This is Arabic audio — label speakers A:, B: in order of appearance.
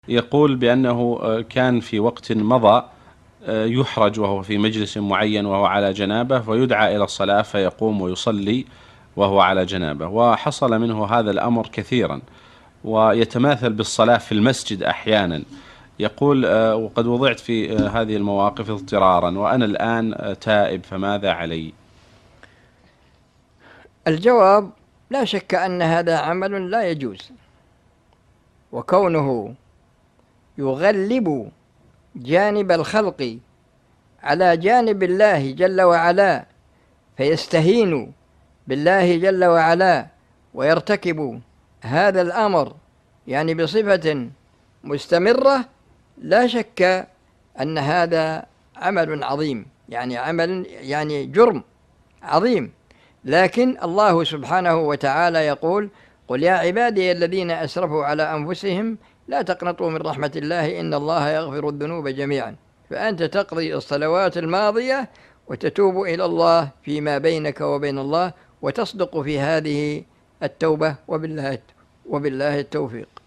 A: يقول بأنه كان في وقت مضى يحرج وهو في مجلس معين وهو على جنابه، فيدعى إلى الصلاة فيقوم ويصلي وهو على جنابه، وحصل منه هذا الأمر كثيرا، ويتماثل بالصلاة في المسجد أحيانا. يقول وقد وضعت في هذه المواقف اضطرارا، وأنا الآن تائب، فماذا علي؟
B: الجواب: لا شك أن هذا عمل لا يجوز، وكونه يغلب جانب الخلق على جانب الله جل وعلا، فيستهين بالله جل وعلا ويرتكب هذا الأمر يعني بصفة مستمرة، لا شك أن هذا عمل عظيم، يعني عمل يعني جرم عظيم. لكن الله سبحانه وتعالى يقول: قل يا عبادي الذين أسرفوا على أنفسهم لا تقنطوا من رحمة الله إن الله يغفر الذنوب جميعا. فأنت تقضي الصلوات الماضية وتتوب إلى الله فيما بينك وبين الله، وتصدق في هذه التوبة، وبالله التوفيق.